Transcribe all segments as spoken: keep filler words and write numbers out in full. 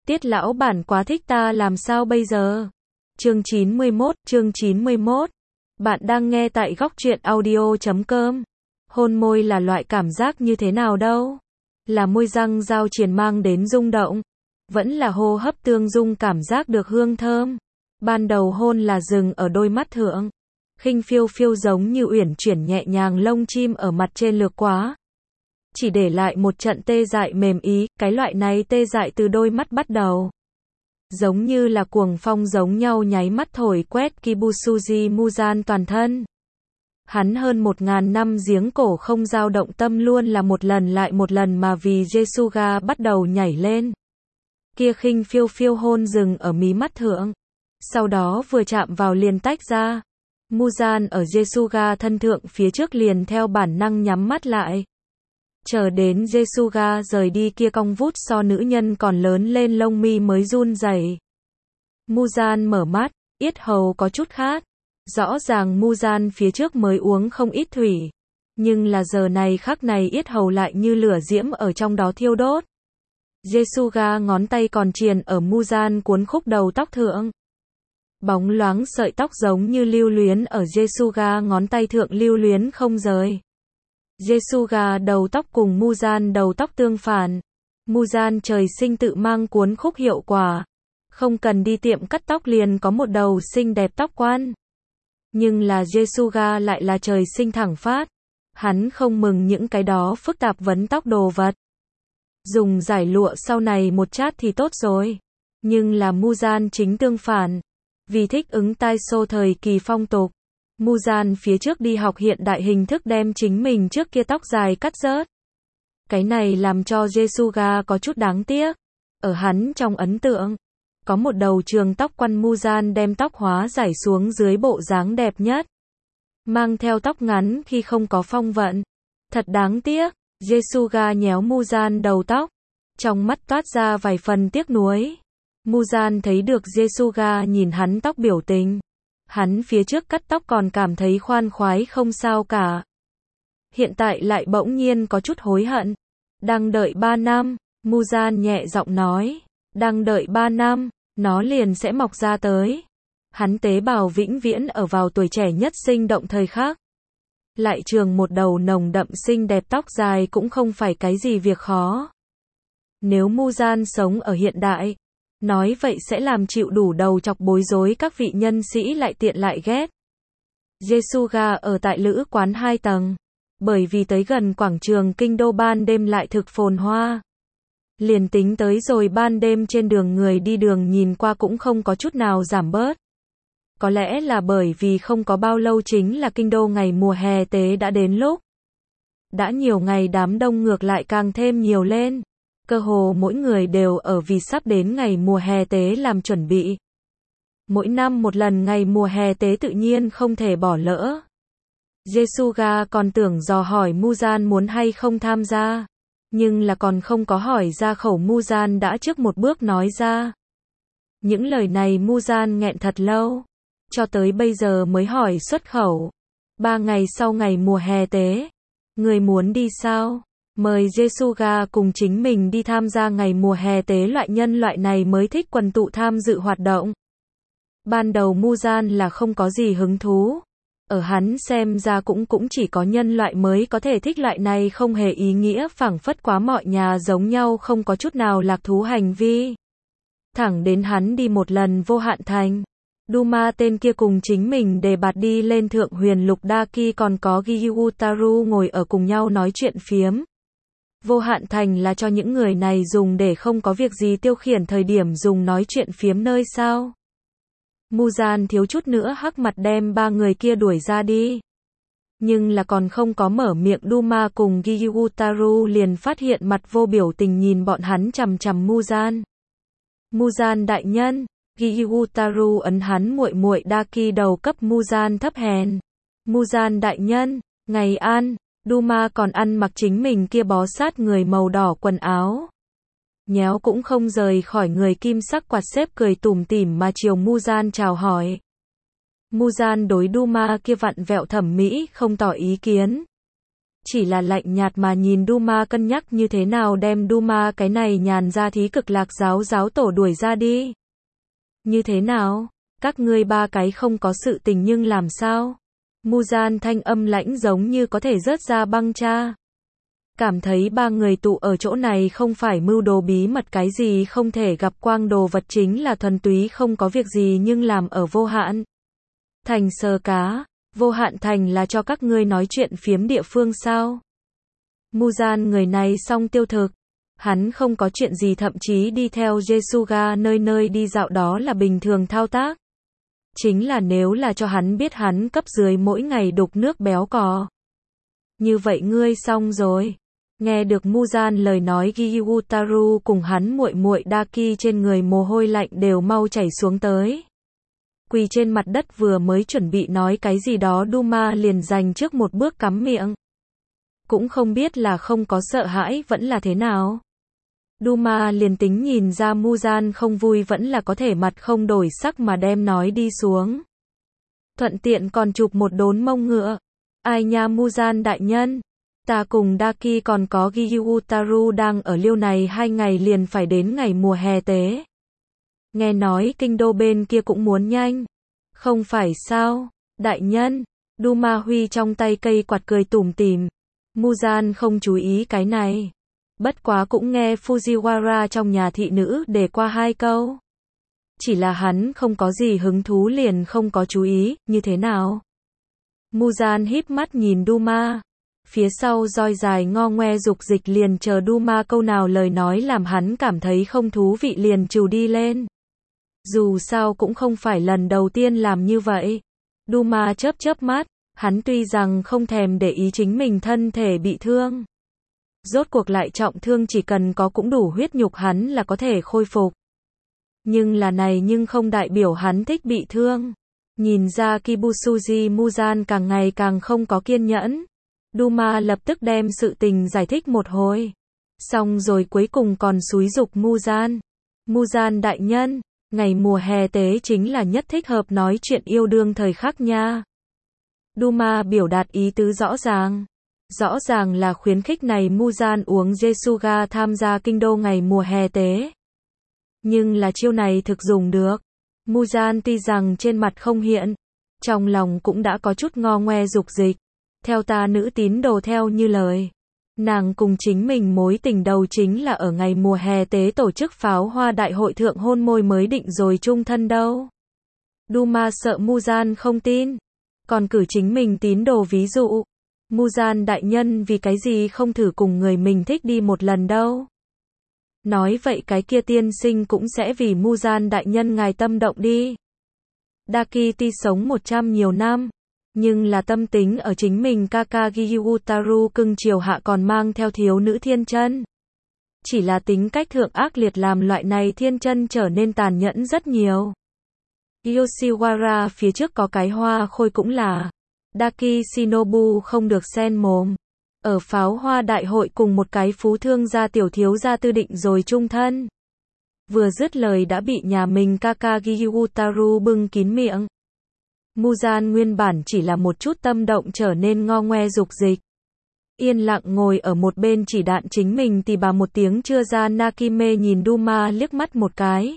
Tiết lão bản quá thích ta làm sao bây giờ? Chương chín mươi mốt, chương chín mươi mốt. Bạn đang nghe tại góc truyện audio chấm com. Hôn môi là loại cảm giác như thế nào đâu? Là môi răng giao triền mang đến rung động. Vẫn là hô hấp tương dung cảm giác được hương thơm. Ban đầu hôn là dừng ở đôi mắt thượng. Khinh phiêu phiêu giống như uyển chuyển nhẹ nhàng lông chim ở mặt trên lược quá. Chỉ để lại một trận tê dại mềm ý, cái loại này tê dại từ đôi mắt bắt đầu. Giống như là cuồng phong giống nhau nháy mắt thổi quét Kibusuji Muzan toàn thân. Hắn hơn một ngàn năm giếng cổ không dao động tâm luôn là một lần lại một lần mà vì Jesuga bắt đầu nhảy lên. Kia khinh phiêu phiêu hôn dừng ở mí mắt thượng. Sau đó vừa chạm vào liền tách ra. Muzan ở Jesuga thân thượng phía trước liền theo bản năng nhắm mắt lại. Chờ đến Jesuga rời đi kia cong vút so nữ nhân còn lớn lên lông mi mới run rẩy. Muzan mở mắt, yết hầu có chút khát. Rõ ràng Muzan phía trước mới uống không ít thủy. Nhưng là giờ này khắc này yết hầu lại như lửa diễm ở trong đó thiêu đốt. Jesuga ngón tay còn triền ở Muzan cuốn khúc đầu tóc thượng. Bóng loáng sợi tóc giống như lưu luyến ở Jesuga ngón tay thượng lưu luyến không rời. Jesuga đầu tóc cùng Muzan đầu tóc tương phản. Muzan trời sinh tự mang cuốn khúc hiệu quả. Không cần đi tiệm cắt tóc liền có một đầu xinh đẹp tóc quan. Nhưng là Jesuga lại là trời sinh thẳng phát. Hắn không mừng những cái đó phức tạp vấn tóc đồ vật. Dùng giải lụa sau này một chát thì tốt rồi. Nhưng là Muzan chính tương phản. Vì thích ứng tai xô thời kỳ phong tục. Muzan phía trước đi học hiện đại hình thức đem chính mình trước kia tóc dài cắt rớt. Cái này làm cho Jesuga có chút đáng tiếc. Ở hắn trong ấn tượng, có một đầu trường tóc quăn Muzan đem tóc hóa giải xuống dưới bộ dáng đẹp nhất. Mang theo tóc ngắn khi không có phong vận. Thật đáng tiếc, Jesuga nhéo Muzan đầu tóc. Trong mắt toát ra vài phần tiếc nuối. Muzan thấy được Jesuga nhìn hắn tóc biểu tình. Hắn phía trước cắt tóc còn cảm thấy khoan khoái không sao cả. Hiện tại lại bỗng nhiên có chút hối hận. Đang đợi ba năm, Muzan nhẹ giọng nói. Đang đợi ba năm, nó liền sẽ mọc ra tới. Hắn tế bào vĩnh viễn ở vào tuổi trẻ nhất sinh động thời khắc. Lại trường một đầu nồng đậm xinh đẹp tóc dài cũng không phải cái gì việc khó. Nếu Muzan sống ở hiện đại, nói vậy sẽ làm chịu đủ đầu chọc bối rối các vị nhân sĩ lại tiện lại ghét. Jesuga ở tại lữ quán hai tầng. Bởi vì tới gần quảng trường kinh đô ban đêm lại thực phồn hoa. Liền tính tới rồi ban đêm trên đường người đi đường nhìn qua cũng không có chút nào giảm bớt. Có lẽ là bởi vì không có bao lâu chính là kinh đô ngày mùa hè tế đã đến lúc. Đã nhiều ngày đám đông ngược lại càng thêm nhiều lên. Cơ hồ mỗi người đều ở vì sắp đến ngày mùa hè tế làm chuẩn bị. Mỗi năm một lần ngày mùa hè tế tự nhiên không thể bỏ lỡ. Jesuga còn tưởng dò hỏi Muzan muốn hay không tham gia. Nhưng là còn không có hỏi ra khẩu Muzan đã trước một bước nói ra. Những lời này Muzan nghẹn thật lâu. Cho tới bây giờ mới hỏi xuất khẩu. Ba ngày sau ngày mùa hè tế. Người muốn đi sao? Mời Jesuga cùng chính mình đi tham gia ngày mùa hè tế loại nhân loại này mới thích quần tụ tham dự hoạt động. Ban đầu Muzan là không có gì hứng thú. Ở hắn xem ra cũng cũng chỉ có nhân loại mới có thể thích loại này không hề ý nghĩa phảng phất quá mọi nhà giống nhau không có chút nào lạc thú hành vi. Thẳng đến hắn đi một lần vô hạn thành. Duma tên kia cùng chính mình đề bạt đi lên thượng huyền lục Daki còn có Gyutaru ngồi ở cùng nhau nói chuyện phiếm. Vô hạn thành là cho những người này dùng để không có việc gì tiêu khiển thời điểm dùng nói chuyện phiếm nơi sao. Muzan thiếu chút nữa hắc mặt đem ba người kia đuổi ra đi. Nhưng là còn không có mở miệng Duma cùng Gyutaru liền phát hiện mặt vô biểu tình nhìn bọn hắn chằm chằm Muzan. Muzan đại nhân, Gyutaru ấn hắn muội muội Daki đầu cấp Muzan thấp hèn. Muzan đại nhân, ngày an. Duma còn ăn mặc chính mình kia bó sát người màu đỏ quần áo. Nhéo cũng không rời khỏi người kim sắc quạt xếp cười tủm tỉm mà chiều Muzan chào hỏi. Muzan đối Duma kia vặn vẹo thẩm mỹ không tỏ ý kiến. chỉ là lạnh nhạt mà nhìn Duma cân nhắc như thế nào đem Duma cái này nhàn ra thí cực lạc giáo giáo tổ đuổi ra đi. Như thế nào? Các ngươi ba cái không có sự tình nhưng làm sao? Muzan thanh âm lãnh giống như có thể rớt ra băng cha. Cảm thấy ba người tụ ở chỗ này không phải mưu đồ bí mật cái gì không thể gặp quang đồ vật chính là thuần túy không có việc gì nhưng làm ở vô hạn thành sờ cá. Vô hạn thành là cho các ngươi nói chuyện phiếm địa phương sao? Muzan người này song tiêu thực. Hắn không có chuyện gì thậm chí đi theo Jesuga nơi nơi đi dạo đó là bình thường thao tác. Chính là nếu là cho hắn biết hắn cấp dưới mỗi ngày đục nước béo cò. Như vậy ngươi xong rồi. Nghe được Muzan lời nói Gyutaru cùng hắn muội muội Daki trên người mồ hôi lạnh đều mau chảy xuống tới. Quỳ trên mặt đất vừa mới chuẩn bị nói cái gì đó Duma liền giành trước một bước cắm miệng. Cũng không biết là không có sợ hãi vẫn là thế nào. Duma liền tính nhìn ra Muzan không vui vẫn là có thể mặt không đổi sắc mà đem nói đi xuống. Thuận tiện còn chụp một đốn mông ngựa. Ai nha Muzan đại nhân. Ta cùng Daki còn có Gyutaru đang ở liêu này hai ngày liền phải đến ngày mùa hè tế. Nghe nói kinh đô bên kia cũng muốn nhanh. Không phải sao, đại nhân. Duma huy trong tay cây quạt cười tủm tỉm. Muzan không chú ý cái này. Bất quá cũng nghe Fujiwara trong nhà thị nữ để qua hai câu. Chỉ là hắn không có gì hứng thú liền không có chú ý, như thế nào? Muzan híp mắt nhìn Duma. Phía sau roi dài ngo ngoe dục dịch liền chờ Duma câu nào lời nói làm hắn cảm thấy không thú vị liền trù đi lên. Dù sao cũng không phải lần đầu tiên làm như vậy. Duma chớp chớp mắt, hắn tuy rằng không thèm để ý chính mình thân thể bị thương. Rốt cuộc lại trọng thương chỉ cần có cũng đủ huyết nhục hắn là có thể khôi phục. Nhưng là này nhưng không đại biểu hắn thích bị thương. Nhìn ra Kibusuji Muzan càng ngày càng không có kiên nhẫn. Duma lập tức đem sự tình giải thích một hồi. Xong rồi cuối cùng còn xúi giục Muzan. Muzan đại nhân, ngày mùa hè tế chính là nhất thích hợp nói chuyện yêu đương thời khắc nha. Duma biểu đạt ý tứ rõ ràng. Rõ ràng là khuyến khích này Muzan uống Jesuga tham gia kinh đô ngày mùa hè tế. Nhưng là chiêu này thực dùng được. Muzan tuy rằng trên mặt không hiện, trong lòng cũng đã có chút ngo ngoe dục dịch. Theo ta nữ tín đồ theo như lời. Nàng cùng chính mình mối tình đầu chính là ở ngày mùa hè tế tổ chức pháo hoa đại hội thượng hôn môi mới định rồi chung thân đâu. Duma sợ Muzan không tin. Còn cử chính mình tín đồ ví dụ. Muzan đại nhân vì cái gì không thử cùng người mình thích đi một lần đâu. Nói vậy cái kia tiên sinh cũng sẽ vì Muzan đại nhân ngài tâm động đi. Daki tuy sống một trăm nhiều năm. Nhưng là tâm tính ở chính mình Kaka Gyutaru cưng chiều hạ còn mang theo thiếu nữ thiên chân. Chỉ là tính cách thượng ác liệt làm loại này thiên chân trở nên tàn nhẫn rất nhiều. Yoshiwara phía trước có cái hoa khôi cũng là Daki Shinobu không được sen mồm. Ở pháo hoa đại hội cùng một cái phú thương gia tiểu thiếu gia tư định rồi chung thân. Vừa dứt lời đã bị nhà mình Kaka Gyutaru bưng kín miệng. Muzan nguyên bản chỉ là một chút tâm động trở nên ngo ngoe dục dịch. Yên lặng ngồi ở một bên chỉ đạn chính mình thì bà một tiếng chưa ra Nakime nhìn Duma liếc mắt một cái.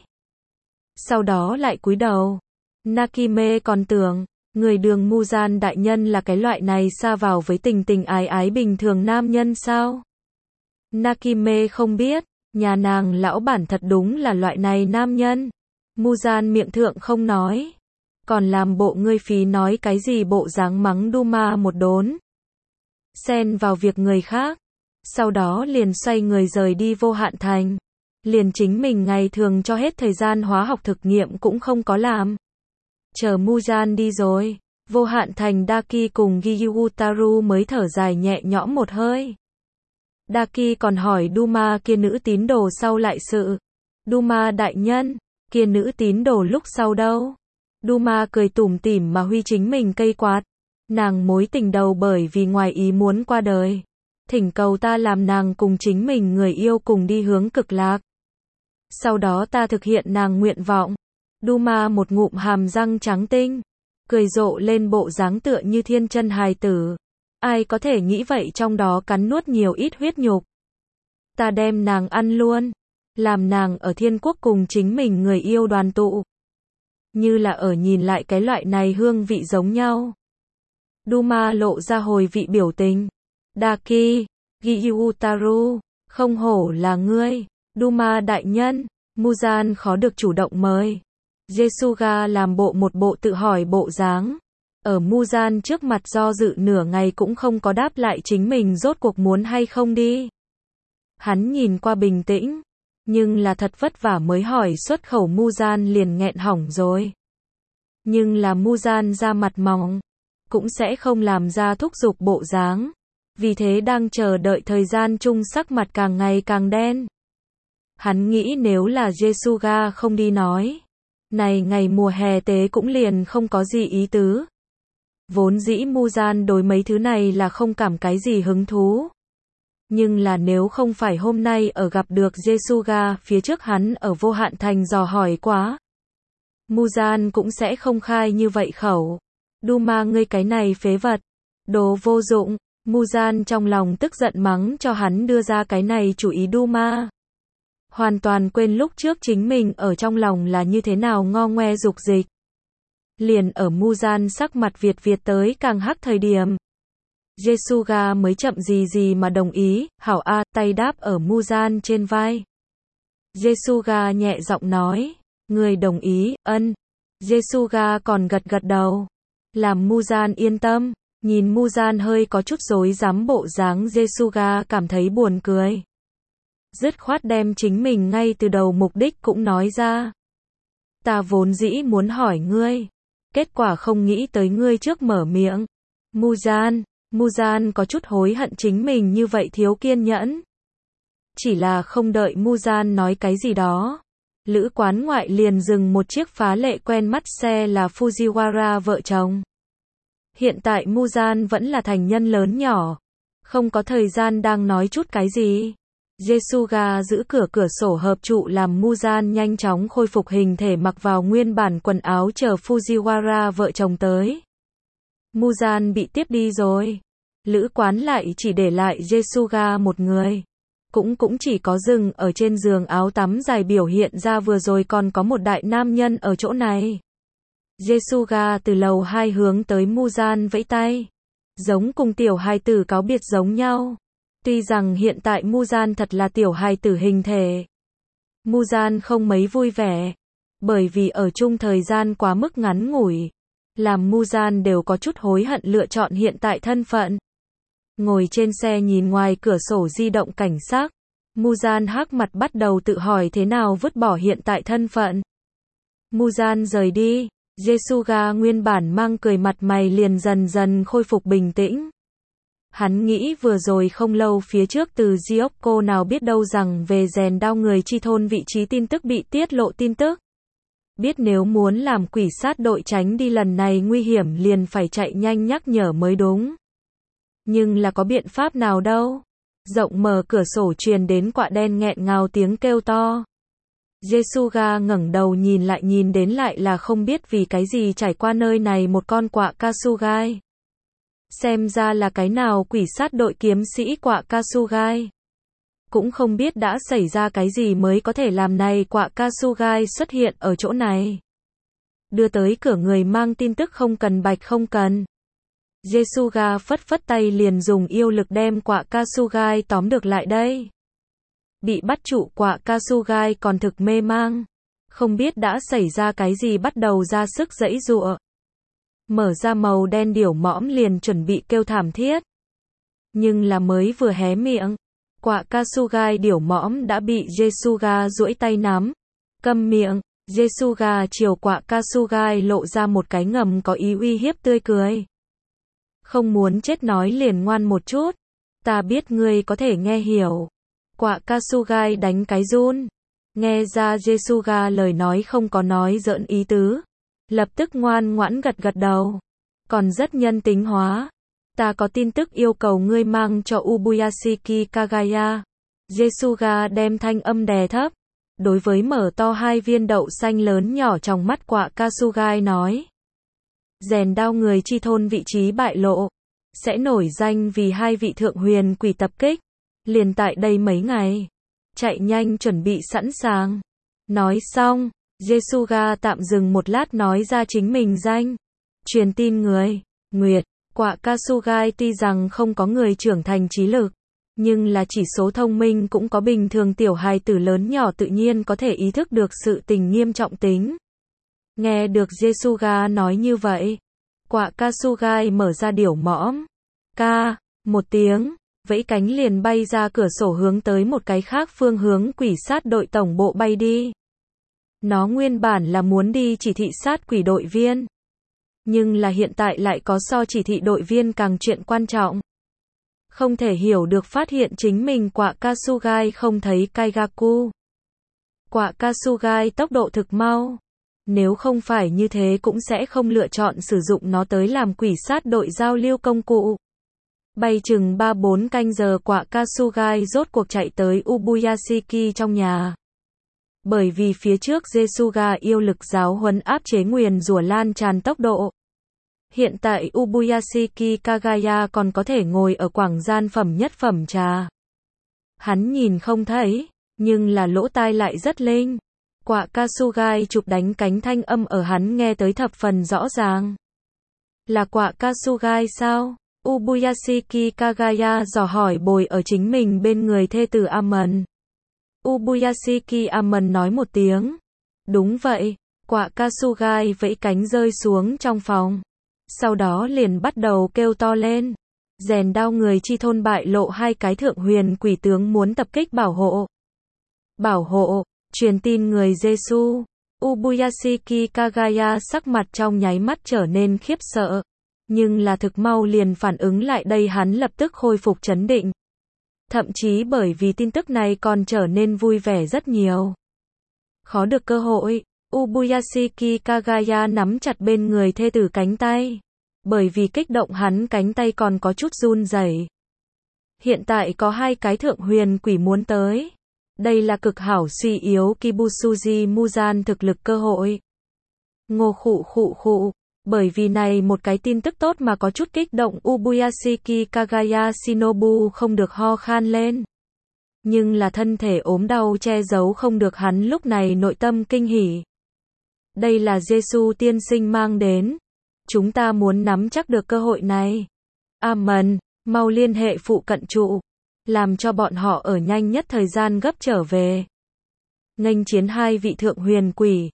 Sau đó lại cúi đầu. Nakime còn tưởng, người đường Muzan đại nhân là cái loại này xa vào với tình tình ái ái bình thường nam nhân sao? Nakime không biết, nhà nàng lão bản thật đúng là loại này nam nhân. Muzan miệng thượng không nói. Còn làm bộ ngươi phí nói cái gì bộ dáng mắng Duma một đốn. Xen vào việc người khác. Sau đó liền xoay người rời đi vô hạn thành. Liền chính mình ngày thường cho hết thời gian hóa học thực nghiệm cũng không có làm. Chờ Muzan đi rồi. Vô hạn thành Daki cùng Gyutaru mới thở dài nhẹ nhõm một hơi. Daki còn hỏi Duma kia nữ tín đồ sau lại sự. Duma đại nhân, kia nữ tín đồ lúc sau đâu? Duma cười tủm tỉm mà huy chính mình cây quạt. Nàng mối tình đầu bởi vì ngoài ý muốn qua đời. Thỉnh cầu ta làm nàng cùng chính mình người yêu cùng đi hướng cực lạc. Sau đó ta thực hiện nàng nguyện vọng. Duma một ngụm hàm răng trắng tinh. Cười rộ lên bộ dáng tựa như thiên chân hài tử. Ai có thể nghĩ vậy trong đó cắn nuốt nhiều ít huyết nhục. Ta đem nàng ăn luôn. Làm nàng ở thiên quốc cùng chính mình người yêu đoàn tụ. Như là ở nhìn lại cái loại này hương vị giống nhau. Duma lộ ra hồi vị biểu tình. Daki, Gyutaru, không hổ là ngươi. Duma đại nhân, Muzan khó được chủ động mời. Jesuga làm bộ một bộ tự hỏi bộ dáng. Ở Muzan trước mặt do dự nửa ngày cũng không có đáp lại chính mình rốt cuộc muốn hay không đi. Hắn nhìn qua bình tĩnh, nhưng là thật vất vả mới hỏi xuất khẩu Muzan liền nghẹn hỏng rồi. Nhưng là Muzan ra mặt mỏng, cũng sẽ không làm ra thúc giục bộ dáng. Vì thế đang chờ đợi thời gian chung sắc mặt càng ngày càng đen. Hắn nghĩ nếu là Jesuga không đi nói, này ngày mùa hè tế cũng liền không có gì ý tứ. Vốn dĩ Muzan đối mấy thứ này là không cảm cái gì hứng thú. Nhưng là nếu không phải hôm nay ở gặp được Jesuga phía trước hắn ở Vô Hạn Thành dò hỏi quá. Muzan cũng sẽ không khai như vậy khẩu. Duma ngươi cái này phế vật. Đồ vô dụng. Muzan trong lòng tức giận mắng cho hắn đưa ra cái này chủ ý Duma. Hoàn toàn quên lúc trước chính mình ở trong lòng là như thế nào ngo ngoe dục dịch. Liền ở Muzan sắc mặt Việt Việt tới càng hắc thời điểm. Jesuga mới chậm gì gì mà đồng ý, hảo a, tay đáp ở Muzan trên vai. Jesuga nhẹ giọng nói, người đồng ý, ân. Jesuga còn gật gật đầu. Làm Muzan yên tâm, nhìn Muzan hơi có chút rối rắm bộ dáng Jesuga cảm thấy buồn cười. Dứt khoát đem chính mình ngay từ đầu mục đích cũng nói ra. Ta vốn dĩ muốn hỏi ngươi. Kết quả không nghĩ tới ngươi trước mở miệng. Muzan, Muzan có chút hối hận chính mình như vậy thiếu kiên nhẫn. Chỉ là không đợi Muzan nói cái gì đó. Lữ quán ngoại liền dừng một chiếc phá lệ quen mắt xe là Fujiwara vợ chồng. Hiện tại Muzan vẫn là thành nhân lớn nhỏ. Không có thời gian đang nói chút cái gì. Jesuga giữ cửa cửa sổ hợp trụ làm Muzan nhanh chóng khôi phục hình thể mặc vào nguyên bản quần áo chờ Fujiwara vợ chồng tới. Muzan bị tiếp đi rồi. Lữ quán lại chỉ để lại Jesuga một người. Cũng cũng chỉ có dừng ở trên giường áo tắm dài biểu hiện ra vừa rồi còn có một đại nam nhân ở chỗ này. Jesuga từ lầu hai hướng tới Muzan vẫy tay. Giống cùng tiểu hài tử cáo biệt giống nhau. Tuy rằng hiện tại Muzan thật là tiểu hài tử hình thể. Muzan không mấy vui vẻ. Bởi vì ở chung thời gian quá mức ngắn ngủi. Làm Muzan đều có chút hối hận lựa chọn hiện tại thân phận. Ngồi trên xe nhìn ngoài cửa sổ di động cảnh sắc. Muzan hắc mặt bắt đầu tự hỏi thế nào vứt bỏ hiện tại thân phận. Muzan rời đi. Jesuga nguyên bản mang cười mặt mày liền dần dần khôi phục bình tĩnh. Hắn nghĩ vừa rồi không lâu phía trước từ Gyokko nào biết đâu rằng về rèn đao người chi thôn vị trí tin tức bị tiết lộ tin tức. Biết nếu muốn làm quỷ sát đội tránh đi lần này nguy hiểm liền phải chạy nhanh nhắc nhở mới đúng. Nhưng là có biện pháp nào đâu. Rộng mở cửa sổ truyền đến quạ đen nghẹn ngào tiếng kêu to. Jesuga ngẩng đầu nhìn lại nhìn đến lại là không biết vì cái gì trải qua nơi này một con quạ Kasugai. Xem ra là cái nào quỷ sát đội kiếm sĩ quạ Kasugai. Cũng không biết đã xảy ra cái gì mới có thể làm này quạ Kasugai xuất hiện ở chỗ này. Đưa tới cửa người mang tin tức không cần bạch không cần. Jesuga phất phất tay liền dùng yêu lực đem quạ Kasugai tóm được lại đây. Bị bắt trụ quạ Kasugai còn thực mê mang. Không biết đã xảy ra cái gì bắt đầu ra sức giãy giụa. Mở ra màu đen điểu mõm liền chuẩn bị kêu thảm thiết. Nhưng là mới vừa hé miệng. Quạ Kasugai điểu mõm đã bị Jesuga duỗi tay nắm. Câm miệng. Jesuga chiều quạ Kasugai lộ ra một cái ngầm có ý uy hiếp tươi cười. Không muốn chết nói liền ngoan một chút. Ta biết ngươi có thể nghe hiểu. Quạ Kasugai đánh cái run. Nghe ra Jesuga lời nói không có nói giỡn ý tứ. Lập tức ngoan ngoãn gật gật đầu. Còn rất nhân tính hóa. Ta có tin tức yêu cầu ngươi mang cho Ubuyashiki Kagaya. Jesuga đem thanh âm đè thấp. Đối với mở to hai viên đậu xanh lớn nhỏ trong mắt quạ Kasugai nói. Rèn đao người chi thôn vị trí bại lộ. sẽ nổi danh vì hai vị thượng huyền quỷ tập kích. Liền tại đây mấy ngày. Chạy nhanh chuẩn bị sẵn sàng. Nói xong, Jesuga tạm dừng một lát nói ra chính mình danh. Truyền tin người. Nguyệt. Quả Kasugai tuy rằng không có người trưởng thành trí lực, nhưng là chỉ số thông minh cũng có bình thường tiểu hài tử lớn nhỏ tự nhiên có thể ý thức được sự tình nghiêm trọng tính. Nghe được Jesuga nói như vậy, quả Kasugai mở ra điểu mõm. Ca, một tiếng, vẫy cánh liền bay ra cửa sổ hướng tới một cái khác phương hướng quỷ sát đội tổng bộ bay đi. Nó nguyên bản là muốn đi chỉ thị sát quỷ đội viên. Nhưng là hiện tại lại có so chỉ thị đội viên càng chuyện quan trọng. Không thể hiểu được phát hiện chính mình quả Kasugai không thấy Kaigaku. Quả Kasugai tốc độ thực mau. Nếu không phải như thế cũng sẽ không lựa chọn sử dụng nó tới làm quỷ sát đội giao lưu công cụ. Bay chừng ba bốn canh giờ quả Kasugai rốt cuộc chạy tới Ubuyashiki trong nhà. Bởi vì phía trước Jesuga yêu lực giáo huấn áp chế nguyền rủa lan tràn tốc độ. Hiện tại Ubuyashiki Kagaya còn có thể ngồi ở quảng gian phẩm nhất phẩm trà. Hắn nhìn không thấy, nhưng là lỗ tai lại rất linh. Quả Kasugai chụp đánh cánh thanh âm ở hắn nghe tới thập phần rõ ràng. Là quả Kasugai sao? Ubuyashiki Kagaya dò hỏi bồi ở chính mình bên người thê tử Amon. Ubuyashiki Amon nói một tiếng. Đúng vậy, quả Kasugai vẫy cánh rơi xuống trong phòng. Sau đó liền bắt đầu kêu to lên. Rèn đao người chi thôn bại lộ hai cái thượng huyền quỷ tướng muốn tập kích bảo hộ. Bảo hộ, truyền tin người Jesu. Ubuyashiki Kagaya sắc mặt trong nháy mắt trở nên khiếp sợ. Nhưng là thực mau liền phản ứng lại đây hắn lập tức khôi phục trấn định. Thậm chí bởi vì tin tức này còn trở nên vui vẻ rất nhiều. Khó được cơ hội, Ubuyashiki Kagaya nắm chặt bên người thê tử cánh tay. Bởi vì kích động hắn cánh tay còn có chút run rẩy. Hiện tại có hai cái thượng huyền quỷ muốn tới. Đây là cực hảo suy yếu Kibusuji Muzan thực lực cơ hội. Ngô khụ khụ khụ. Bởi vì này một cái tin tức tốt mà có chút kích động Ubuyashiki Kagaya Shinobu không được ho khan lên. Nhưng là thân thể ốm đau che giấu không được hắn lúc này nội tâm kinh hỉ. Đây là Jesu tiên sinh mang đến. Chúng ta muốn nắm chắc được cơ hội này. Amon, mau liên hệ phụ cận trụ. Làm cho bọn họ ở nhanh nhất thời gian gấp trở về. Nghênh chiến hai vị thượng huyền quỷ.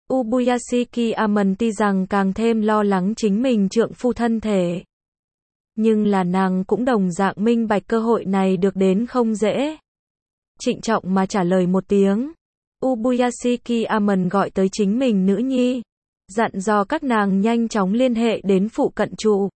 Ubuyashiki Amon tuy rằng càng thêm lo lắng chính mình trượng phu thân thể. Nhưng là nàng cũng đồng dạng minh bạch cơ hội này được đến không dễ. Trịnh trọng mà trả lời một tiếng. Ubuyashiki Amon gọi tới chính mình nữ nhi. Dặn dò các nàng nhanh chóng liên hệ đến phụ cận trụ.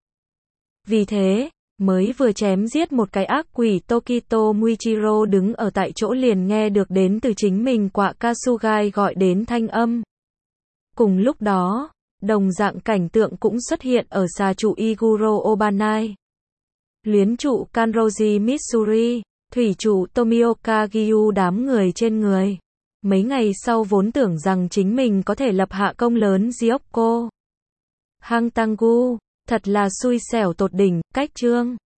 Vì thế, mới vừa chém giết một cái ác quỷ Tokito Muichiro đứng ở tại chỗ liền nghe được đến từ chính mình quả Kasugai gọi đến thanh âm. Cùng lúc đó, đồng dạng cảnh tượng cũng xuất hiện ở xà trụ Iguro Obanai. Luyến trụ Kanroji Mitsuri, thủy trụ Tomioka Gyu đám người trên người. Mấy ngày sau vốn tưởng rằng chính mình có thể lập hạ công lớn Gyokko. Hang Tangu, thật là xui xẻo tột đỉnh, cách chương.